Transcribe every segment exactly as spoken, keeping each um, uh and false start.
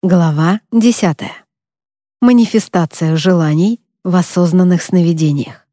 Глава десятая. Манифестация желаний в осознанных сновидениях.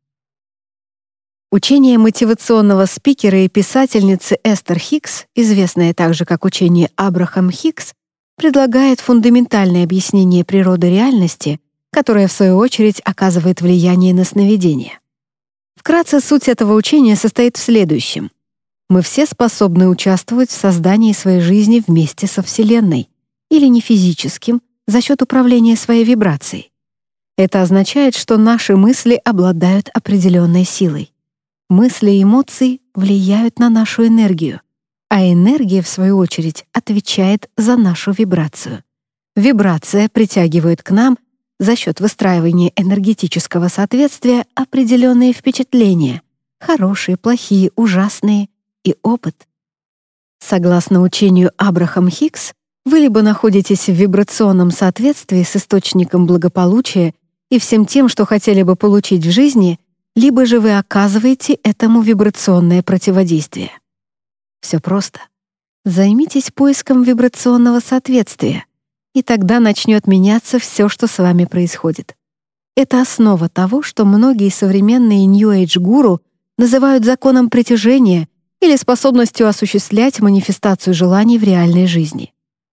Учение мотивационного спикера и писательницы Эстер Хикс, известное также как учение Абрахам Хикс, предлагает фундаментальное объяснение природы реальности, которое, в свою очередь, оказывает влияние на сновидения. Вкратце, суть этого учения состоит в следующем. Мы все способны участвовать в создании своей жизни вместе со Вселенной, или не физическим, за счет управления своей вибрацией. Это означает, что наши мысли обладают определенной силой. Мысли и эмоции влияют на нашу энергию, а энергия, в свою очередь, отвечает за нашу вибрацию. Вибрация притягивает к нам за счет выстраивания энергетического соответствия определенные впечатления, хорошие, плохие, ужасные, и опыт. Согласно учению Абрахам Хикс, вы либо находитесь в вибрационном соответствии с источником благополучия и всем тем, что хотели бы получить в жизни, либо же вы оказываете этому вибрационное противодействие. Все просто. Займитесь поиском вибрационного соответствия, и тогда начнет меняться все, что с вами происходит. Это основа того, что многие современные New Age-гуру называют законом притяжения или способностью осуществлять манифестацию желаний в реальной жизни.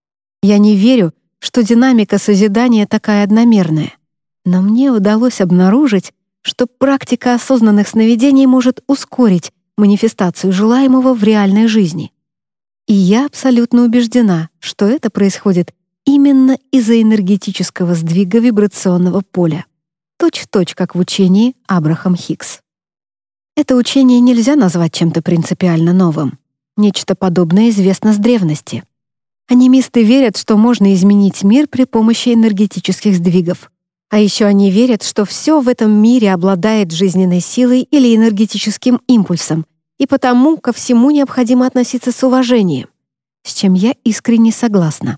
Я не верю, что динамика созидания такая одномерная, но мне удалось обнаружить, что практика осознанных сновидений может ускорить манифестацию желаемого в реальной жизни. И я абсолютно убеждена, что это происходит именно из-за энергетического сдвига вибрационного поля, точь-в-точь, как в учении Абрахам Хикс. Это учение нельзя назвать чем-то принципиально новым. Нечто подобное известно с древности. Анимисты верят, что можно изменить мир при помощи энергетических сдвигов. А еще они верят, что все в этом мире обладает жизненной силой или энергетическим импульсом, и потому ко всему необходимо относиться с уважением, с чем я искренне согласна.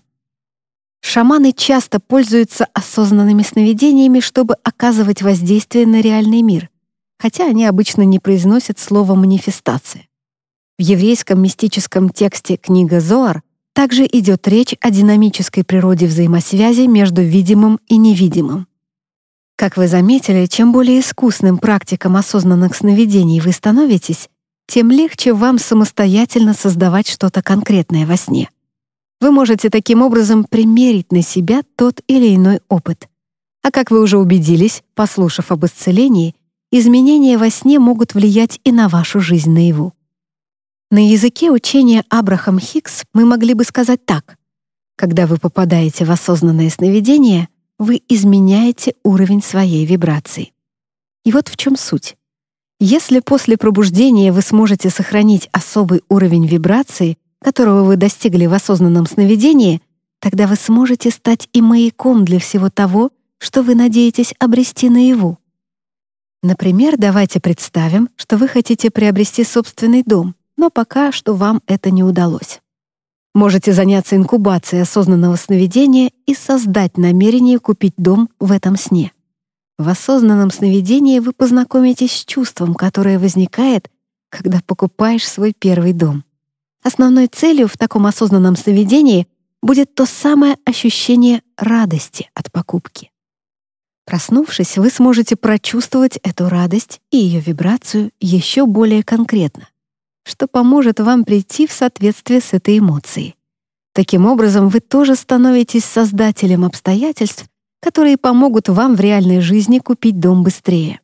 Шаманы часто пользуются осознанными сновидениями, чтобы оказывать воздействие на реальный мир, хотя они обычно не произносят слово «манифестация». В еврейском мистическом тексте «Книга Зоар» также идет речь о динамической природе взаимосвязи между видимым и невидимым. Как вы заметили, чем более искусным практиком осознанных сновидений вы становитесь, тем легче вам самостоятельно создавать что-то конкретное во сне. Вы можете таким образом примерить на себя тот или иной опыт. А как вы уже убедились, послушав об исцелении, изменения во сне могут влиять и на вашу жизнь наяву. На языке учения Абрахам Хикс мы могли бы сказать так. Когда вы попадаете в осознанное сновидение, вы изменяете уровень своей вибрации. И вот в чем суть. Если после пробуждения вы сможете сохранить особый уровень вибрации, которого вы достигли в осознанном сновидении, тогда вы сможете стать и маяком для всего того, что вы надеетесь обрести наяву. Например, давайте представим, что вы хотите приобрести собственный дом, но пока что вам это не удалось. Можете заняться инкубацией осознанного сновидения и создать намерение купить дом в этом сне. В осознанном сновидении вы познакомитесь с чувством, которое возникает, когда покупаешь свой первый дом. Основной целью в таком осознанном сновидении будет то самое ощущение радости от покупки. Проснувшись, вы сможете прочувствовать эту радость и ее вибрацию еще более конкретно, что поможет вам прийти в соответствие с этой эмоцией. Таким образом, вы тоже становитесь создателем обстоятельств, которые помогут вам в реальной жизни купить дом быстрее.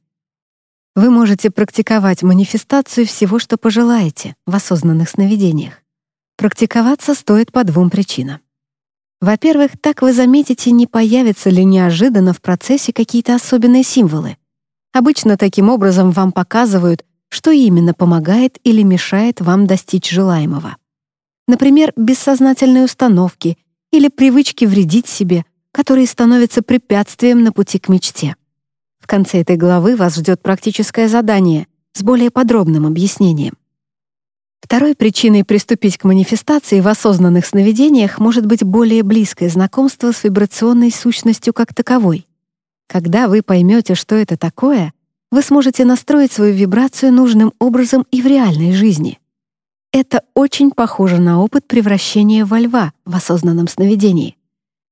Вы можете практиковать манифестацию всего, что пожелаете, в осознанных сновидениях. Практиковаться стоит по двум причинам. Во-первых, так вы заметите, не появятся ли неожиданно в процессе какие-то особенные символы. Обычно таким образом вам показывают, что именно помогает или мешает вам достичь желаемого. Например, бессознательные установки или привычки вредить себе, которые становятся препятствием на пути к мечте. В конце этой главы вас ждет практическое задание с более подробным объяснением. Второй причиной приступить к манифестации в осознанных сновидениях может быть более близкое знакомство с вибрационной сущностью как таковой. Когда вы поймете, что это такое, вы сможете настроить свою вибрацию нужным образом и в реальной жизни. Это очень похоже на опыт превращения во льва в осознанном сновидении.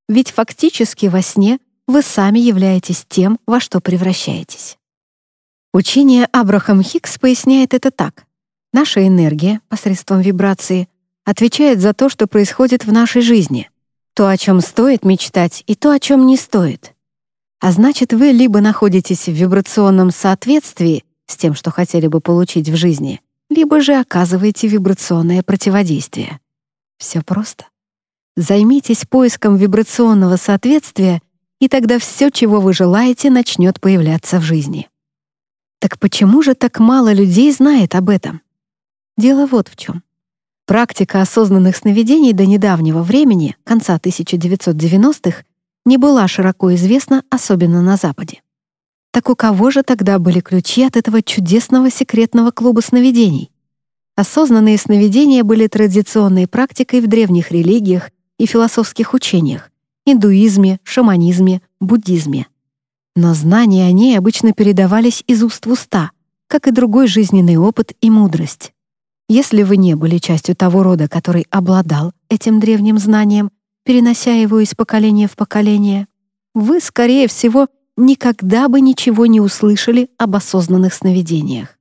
Ведь фактически во сне вы сами являетесь тем, во что превращаетесь. Учение Абрахам Хикс поясняет это так. Наша энергия, посредством вибрации, отвечает за то, что происходит в нашей жизни. То, о чем стоит мечтать, и то, о чем не стоит. А значит, вы либо находитесь в вибрационном соответствии с тем, что хотели бы получить в жизни, либо же оказываете вибрационное противодействие. Все просто. Займитесь поиском вибрационного соответствия, и тогда все, чего вы желаете, начнет появляться в жизни. Так почему же так мало людей знает об этом? Дело вот в чем. Практика осознанных сновидений до недавнего времени, конца тысяча девятьсот девяностых, не была широко известна, особенно на Западе. Так у кого же тогда были ключи от этого чудесного секретного клуба сновидений? Осознанные сновидения были традиционной практикой в древних религиях и философских учениях, индуизме, шаманизме, буддизме. Но знания о ней обычно передавались из уст в уста, как и другой жизненный опыт и мудрость. Если вы не были частью того рода, который обладал этим древним знанием, перенося его из поколения в поколение, вы, скорее всего, никогда бы ничего не услышали об осознанных сновидениях.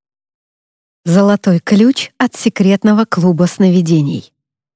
Золотой ключ от секретного клуба сновидений.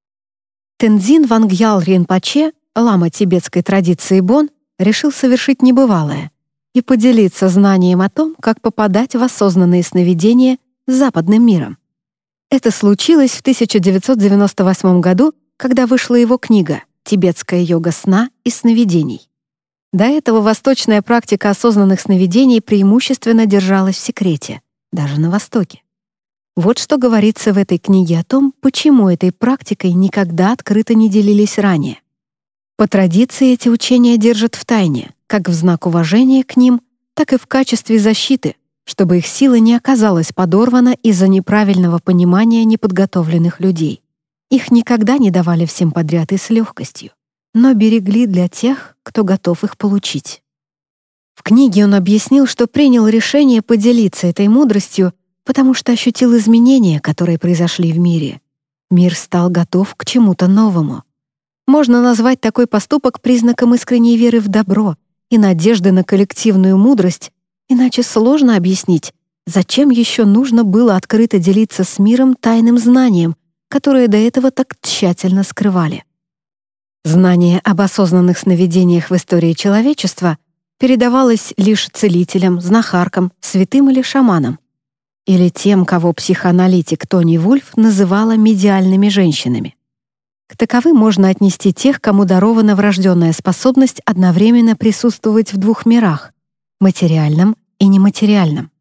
Тензин Вангьял Ринпоче, лама тибетской традиции Бон, решил совершить небывалое и поделиться знанием о том, как попадать в осознанные сновидения с западным миром. Это случилось в тысяча девятьсот девяносто восьмом году, когда вышла его книга «Тибетская йога сна и сновидений». До этого восточная практика осознанных сновидений преимущественно держалась в секрете, даже на Востоке. Вот что говорится в этой книге о том, почему этой практикой никогда открыто не делились ранее. По традиции эти учения держат в тайне, как в знак уважения к ним, так и в качестве защиты, чтобы их сила не оказалась подорвана из-за неправильного понимания неподготовленных людей. Их никогда не давали всем подряд и с легкостью, но берегли для тех, кто готов их получить. В книге он объяснил, что принял решение поделиться этой мудростью, потому что ощутил изменения, которые произошли в мире. Мир стал готов к чему-то новому. Можно назвать такой поступок признаком искренней веры в добро и надежды на коллективную мудрость, иначе сложно объяснить, зачем еще нужно было открыто делиться с миром тайным знанием, которое до этого так тщательно скрывали. Знание об осознанных сновидениях в истории человечества передавалось лишь целителям, знахаркам, святым или шаманам, или тем, кого психоаналитик Тони Вульф называла медиальными женщинами. К таковым можно отнести тех, кому дарована врожденная способность одновременно присутствовать в двух мирах — материальном и нематериальном.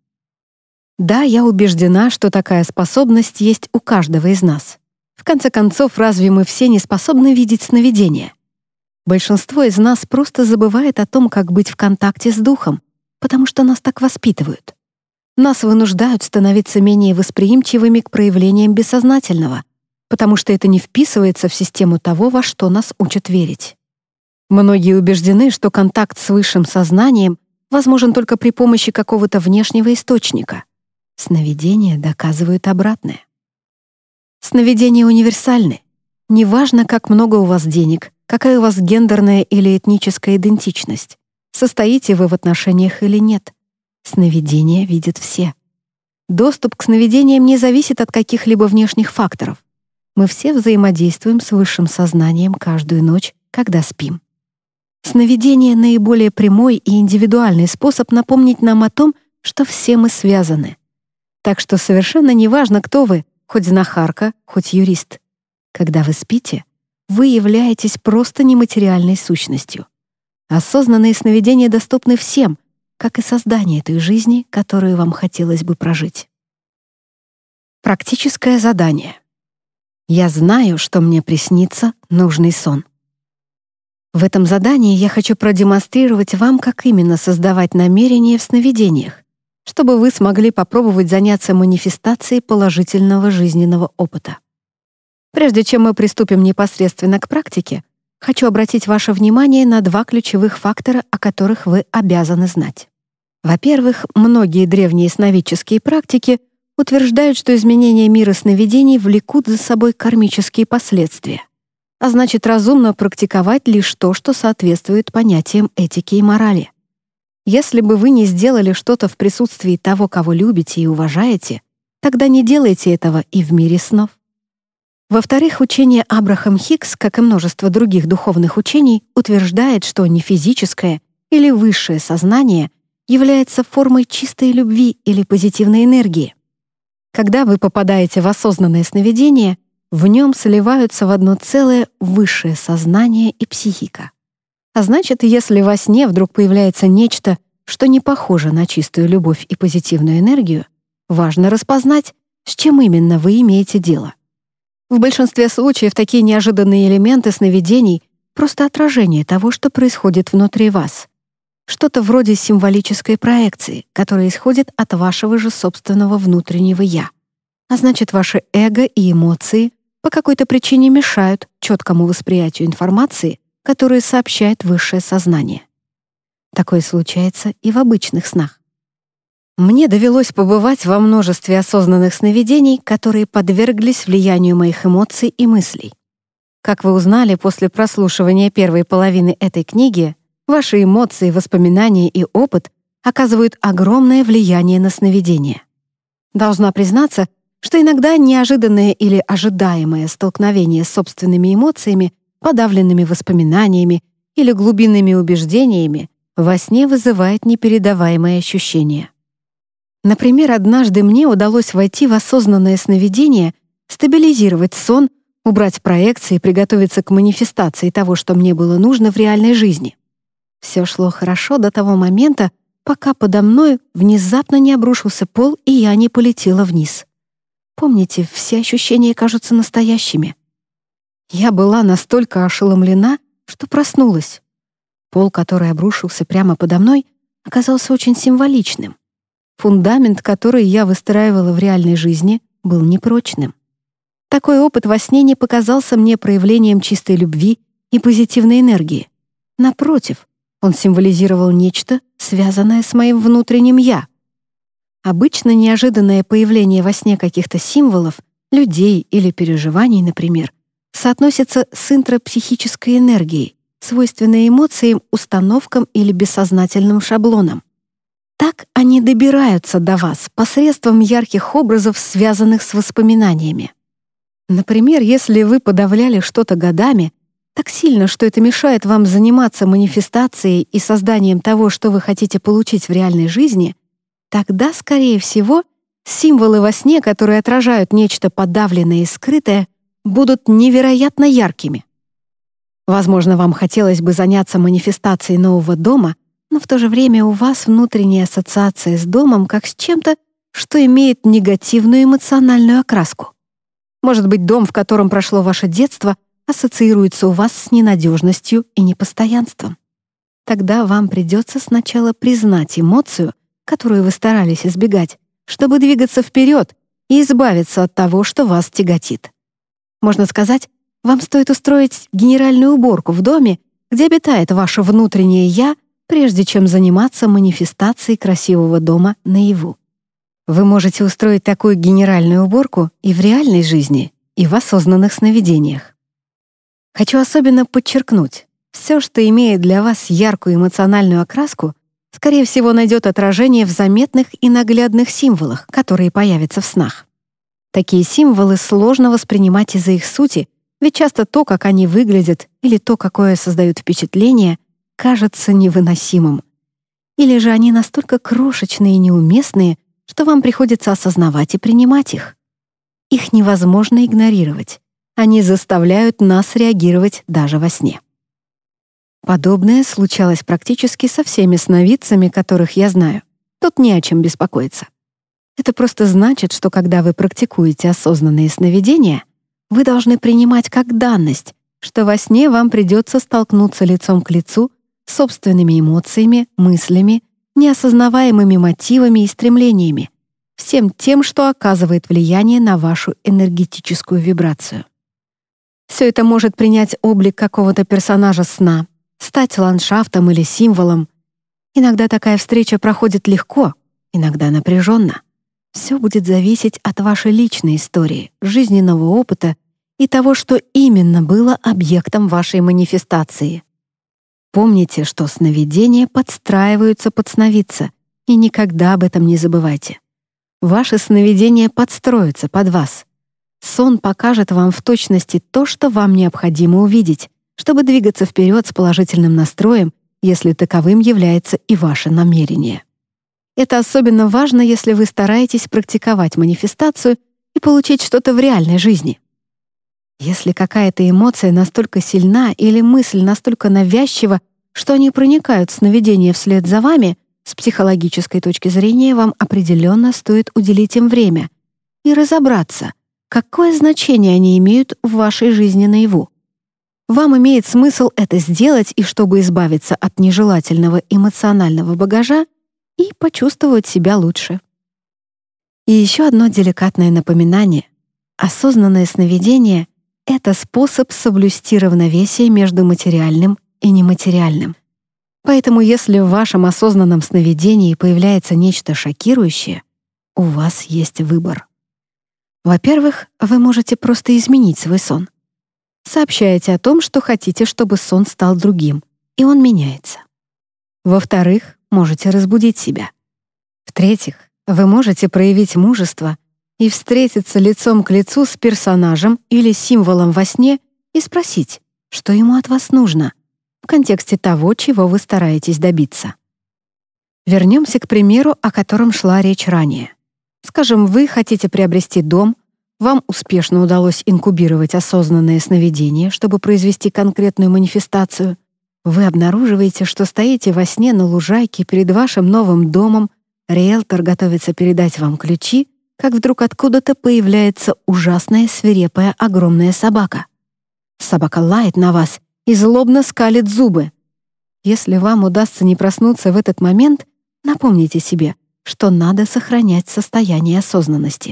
Да, я убеждена, что такая способность есть у каждого из нас. В конце концов, разве мы все не способны видеть сновидения? Большинство из нас просто забывает о том, как быть в контакте с духом, потому что нас так воспитывают. Нас вынуждают становиться менее восприимчивыми к проявлениям бессознательного, потому что это не вписывается в систему того, во что нас учат верить. Многие убеждены, что контакт с высшим сознанием возможен только при помощи какого-то внешнего источника. Сновидения доказывают обратное. Сновидения универсальны. Неважно, как много у вас денег, какая у вас гендерная или этническая идентичность, состоите вы в отношениях или нет. Сновидения видят все. Доступ к сновидениям не зависит от каких-либо внешних факторов. Мы все взаимодействуем с высшим сознанием каждую ночь, когда спим. Сновидение — наиболее прямой и индивидуальный способ напомнить нам о том, что все мы связаны. Так что совершенно неважно, кто вы, хоть знахарка, хоть юрист. Когда вы спите, вы являетесь просто нематериальной сущностью. Осознанные сновидения доступны всем, как и создание той жизни, которую вам хотелось бы прожить. Практическое задание. Я знаю, что мне приснится нужный сон. В этом задании я хочу продемонстрировать вам, как именно создавать намерения в сновидениях, чтобы вы смогли попробовать заняться манифестацией положительного жизненного опыта. Прежде чем мы приступим непосредственно к практике, хочу обратить ваше внимание на два ключевых фактора, о которых вы обязаны знать. Во-первых, многие древние сновидческие практики утверждают, что изменения мира сновидений влекут за собой кармические последствия. а значит, разумно практиковать лишь то, что соответствует понятиям этики и морали. Если бы вы не сделали что-то в присутствии того, кого любите и уважаете, тогда не делайте этого и в мире снов. Во-вторых, учение Абрахам Хикс, как и множество других духовных учений, утверждает, что нефизическое или высшее сознание является формой чистой любви или позитивной энергии. Когда вы попадаете в осознанное сновидение, в нем сливаются в одно целое высшее сознание и психика. А значит, если во сне вдруг появляется нечто, что не похоже на чистую любовь и позитивную энергию, важно распознать, с чем именно вы имеете дело. В большинстве случаев такие неожиданные элементы сновидений — просто отражение того, что происходит внутри вас. Что-то вроде символической проекции, которая исходит от вашего же собственного внутреннего «я». А значит, ваше эго и эмоции по какой-то причине мешают четкому восприятию информации, которую сообщает высшее сознание. Такое случается и в обычных снах. Мне довелось побывать во множестве осознанных сновидений, которые подверглись влиянию моих эмоций и мыслей. Как вы узнали после прослушивания первой половины этой книги, ваши эмоции, воспоминания и опыт оказывают огромное влияние на сновидение. Должна признаться, что иногда неожиданное или ожидаемое столкновение с собственными эмоциями, подавленными воспоминаниями или глубинными убеждениями во сне вызывает непередаваемые ощущения. Например, однажды мне удалось войти в осознанное сновидение, стабилизировать сон, убрать проекции и приготовиться к манифестации того, что мне было нужно в реальной жизни. Все шло хорошо до того момента, пока подо мной внезапно не обрушился пол, и я не полетела вниз. Помните, все ощущения кажутся настоящими. Я была настолько ошеломлена, что проснулась. Пол, который обрушился прямо подо мной, оказался очень символичным. Фундамент, который я выстраивала в реальной жизни, был непрочным. Такой опыт во сне не показался мне проявлением чистой любви и позитивной энергии. Напротив, он символизировал нечто, связанное с моим внутренним «я». Обычно неожиданное появление во сне каких-то символов, людей или переживаний, например, соотносится с интрапсихической энергией, свойственной эмоциям, установкам или бессознательным шаблонам. Так они добираются до вас посредством ярких образов, связанных с воспоминаниями. Например, если вы подавляли что-то годами, так сильно, что это мешает вам заниматься манифестацией и созданием того, что вы хотите получить в реальной жизни, тогда, скорее всего, символы во сне, которые отражают нечто подавленное и скрытое, будут невероятно яркими. Возможно, вам хотелось бы заняться манифестацией нового дома, но в то же время у вас внутренняя ассоциация с домом как с чем-то, что имеет негативную эмоциональную окраску. Может быть, дом, в котором прошло ваше детство, ассоциируется у вас с ненадежностью и непостоянством. Тогда вам придется сначала признать эмоцию, которую вы старались избегать, чтобы двигаться вперед и избавиться от того, что вас тяготит. Можно сказать, вам стоит устроить генеральную уборку в доме, где обитает ваше внутреннее «я», прежде чем заниматься манифестацией красивого дома наяву. Вы можете устроить такую генеральную уборку и в реальной жизни, и в осознанных сновидениях. Хочу особенно подчеркнуть, все, что имеет для вас яркую эмоциональную окраску, скорее всего, найдет отражение в заметных и наглядных символах, которые появятся в снах. Такие символы сложно воспринимать из-за их сути, ведь часто то, как они выглядят, или то, какое создают впечатление, кажется невыносимым. Или же они настолько крошечные и неуместные, что вам приходится осознавать и принимать их. Их невозможно игнорировать. Они заставляют нас реагировать даже во сне. Подобное случалось практически со всеми сновидцами, которых я знаю. Тут не о чем беспокоиться. Это просто значит, что когда вы практикуете осознанные сновидения, вы должны принимать как данность, что во сне вам придется столкнуться лицом к лицу с собственными эмоциями, мыслями, неосознаваемыми мотивами и стремлениями, всем тем, что оказывает влияние на вашу энергетическую вибрацию. Все это может принять облик какого-то персонажа сна, стать ландшафтом или символом. Иногда такая встреча проходит легко, иногда напряженно. Все будет зависеть от вашей личной истории, жизненного опыта и того, что именно было объектом вашей манифестации. Помните, что сновидения подстраиваются под сновидца, и никогда об этом не забывайте. Ваши сновидения подстроятся под вас. Сон покажет вам в точности то, что вам необходимо увидеть, чтобы двигаться вперед с положительным настроем, если таковым является и ваше намерение. Это особенно важно, если вы стараетесь практиковать манифестацию и получить что-то в реальной жизни. Если какая-то эмоция настолько сильна или мысль настолько навязчива, что они проникают в сновидение вслед за вами, с психологической точки зрения вам определенно стоит уделить им время и разобраться, какое значение они имеют в вашей жизни наяву. Вам имеет смысл это сделать, и чтобы избавиться от нежелательного эмоционального багажа и почувствовать себя лучше. И еще одно деликатное напоминание. Осознанное сновидение — это способ соблюсти равновесие между материальным и нематериальным. Поэтому если в вашем осознанном сновидении появляется нечто шокирующее, у вас есть выбор. Во-первых, вы можете просто изменить свой сон. Сообщаете о том, что хотите, чтобы сон стал другим, и он меняется. Во-вторых, можете разбудить себя. В-третьих, вы можете проявить мужество и встретиться лицом к лицу с персонажем или символом во сне и спросить, что ему от вас нужно, в контексте того, чего вы стараетесь добиться. Вернемся к примеру, о котором шла речь ранее. Скажем, вы хотите приобрести дом, вам успешно удалось инкубировать осознанное сновидение, чтобы произвести конкретную манифестацию. Вы обнаруживаете, что стоите во сне на лужайке перед вашим новым домом, риэлтор готовится передать вам ключи, как вдруг откуда-то появляется ужасная, свирепая, огромная собака. Собака лает на вас и злобно скалит зубы. Если вам удастся не проснуться в этот момент, напомните себе, что надо сохранять состояние осознанности.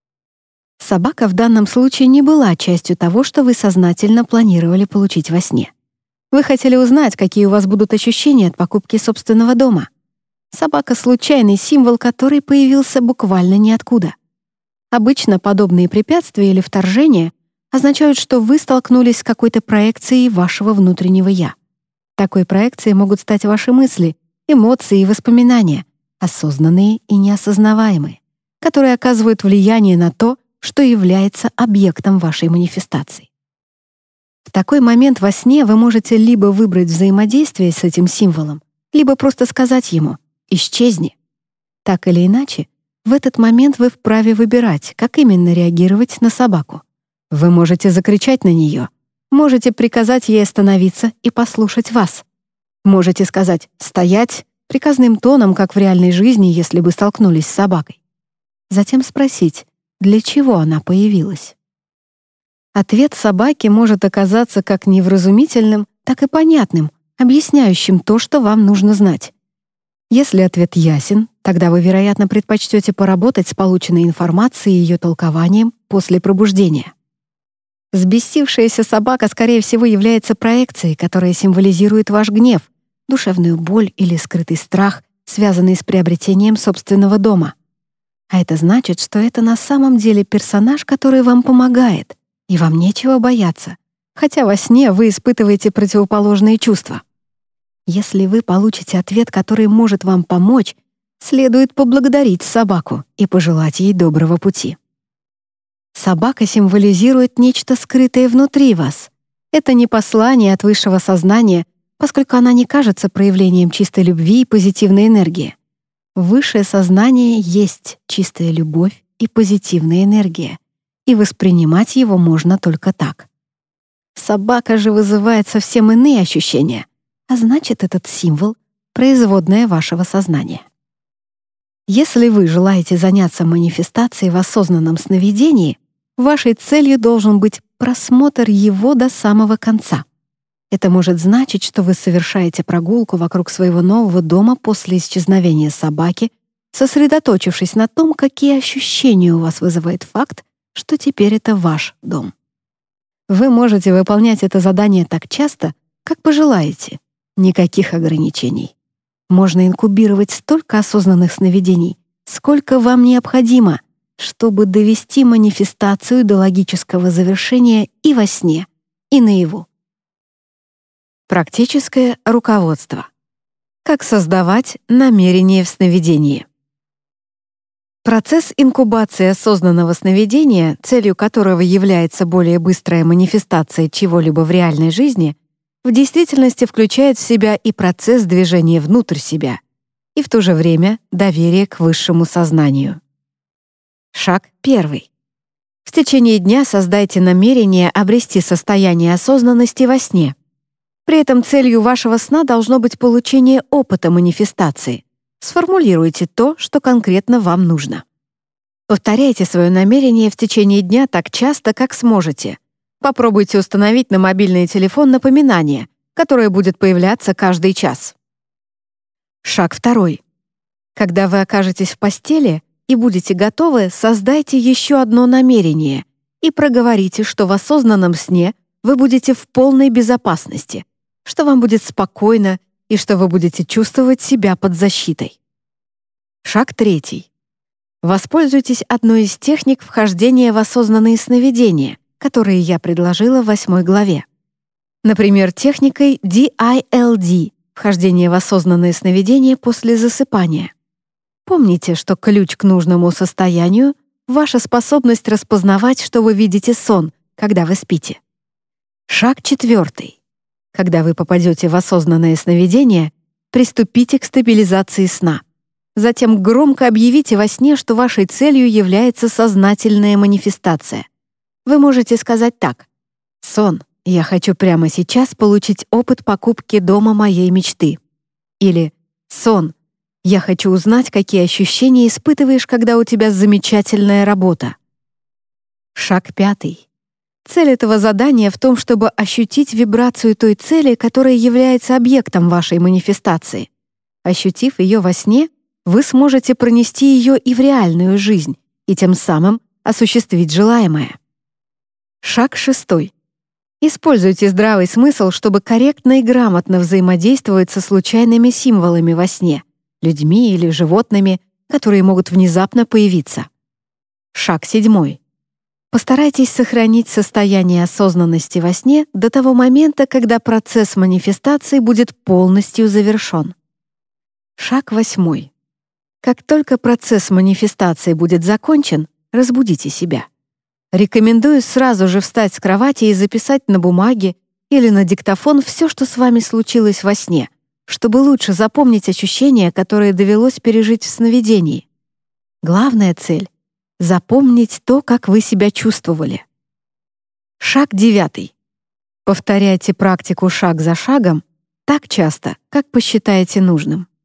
Собака в данном случае не была частью того, что вы сознательно планировали получить во сне. Вы хотели узнать, какие у вас будут ощущения от покупки собственного дома. Собака — случайный символ, который появился буквально ниоткуда. Обычно подобные препятствия или вторжения означают, что вы столкнулись с какой-то проекцией вашего внутреннего «я». Такой проекцией могут стать ваши мысли, эмоции и воспоминания, осознанные и неосознаваемые, которые оказывают влияние на то, что является объектом вашей манифестации. В такой момент во сне вы можете либо выбрать взаимодействие с этим символом, либо просто сказать ему «исчезни». Так или иначе, в этот момент вы вправе выбирать, как именно реагировать на собаку. Вы можете закричать на нее, можете приказать ей остановиться и послушать вас. Можете сказать «стоять» приказным тоном, как в реальной жизни, если бы столкнулись с собакой. Затем спросить, для чего она появилась. Ответ собаки может оказаться как невразумительным, так и понятным, объясняющим то, что вам нужно знать. Если ответ ясен, тогда вы, вероятно, предпочтете поработать с полученной информацией и ее толкованием после пробуждения. Взбесившаяся собака, скорее всего, является проекцией, которая символизирует ваш гнев, душевную боль или скрытый страх, связанный с приобретением собственного дома. А это значит, что это на самом деле персонаж, который вам помогает, и вам нечего бояться, хотя во сне вы испытываете противоположные чувства. Если вы получите ответ, который может вам помочь, следует поблагодарить собаку и пожелать ей доброго пути. Собака символизирует нечто скрытое внутри вас. Это не послание от высшего сознания, поскольку она не кажется проявлением чистой любви и позитивной энергии. Высшее сознание есть чистая любовь и позитивная энергия, и воспринимать его можно только так. Собака же вызывает совсем иные ощущения, а значит, этот символ — производная вашего сознания. Если вы желаете заняться манифестацией в осознанном сновидении, вашей целью должен быть просмотр его до самого конца. Это может значить, что вы совершаете прогулку вокруг своего нового дома после исчезновения собаки, сосредоточившись на том, какие ощущения у вас вызывает факт, что теперь это ваш дом. Вы можете выполнять это задание так часто, как пожелаете. Никаких ограничений. Можно инкубировать столько осознанных сновидений, сколько вам необходимо, чтобы довести манифестацию до логического завершения и во сне, и наяву. Практическое руководство. Как создавать намерение в сновидении. Процесс инкубации осознанного сновидения, целью которого является более быстрая манифестация чего-либо в реальной жизни, в действительности включает в себя и процесс движения внутрь себя, и в то же время доверие к высшему сознанию. Шаг первый. В течение дня создайте намерение обрести состояние осознанности во сне. При этом целью вашего сна должно быть получение опыта манифестации. Сформулируйте то, что конкретно вам нужно. Повторяйте свое намерение в течение дня так часто, как сможете. Попробуйте установить на мобильный телефон напоминание, которое будет появляться каждый час. Шаг второй. Когда вы окажетесь в постели и будете готовы, создайте еще одно намерение и проговорите, что в осознанном сне вы будете в полной безопасности, что вам будет спокойно и что вы будете чувствовать себя под защитой. Шаг третий. Воспользуйтесь одной из техник вхождения в осознанные сновидения, которые я предложила в восьмой главе. Например, техникой ди ай эл ди — вхождение в осознанное сновидение после засыпания. Помните, что ключ к нужному состоянию — ваша способность распознавать, что вы видите сон, когда вы спите. Шаг четвертый. Когда вы попадете в осознанное сновидение, приступите к стабилизации сна. Затем громко объявите во сне, что вашей целью является сознательная манифестация. Вы можете сказать так: «Сон, я хочу прямо сейчас получить опыт покупки дома моей мечты». Или «Сон, я хочу узнать, какие ощущения испытываешь, когда у тебя замечательная работа». Шаг пятый. Цель этого задания в том, чтобы ощутить вибрацию той цели, которая является объектом вашей манифестации. Ощутив ее во сне, вы сможете пронести ее и в реальную жизнь, и тем самым осуществить желаемое. Шаг шестой. Используйте здравый смысл, чтобы корректно и грамотно взаимодействовать со случайными символами во сне, людьми или животными, которые могут внезапно появиться. Шаг седьмой. Постарайтесь сохранить состояние осознанности во сне до того момента, когда процесс манифестации будет полностью завершен. Шаг восьмой. Как только процесс манифестации будет закончен, разбудите себя. Рекомендую сразу же встать с кровати и записать на бумаге или на диктофон все, что с вами случилось во сне, чтобы лучше запомнить ощущения, которые довелось пережить в сновидении. Главная цель — запомнить то, как вы себя чувствовали. Шаг девятый. Повторяйте практику шаг за шагом так часто, как посчитаете нужным.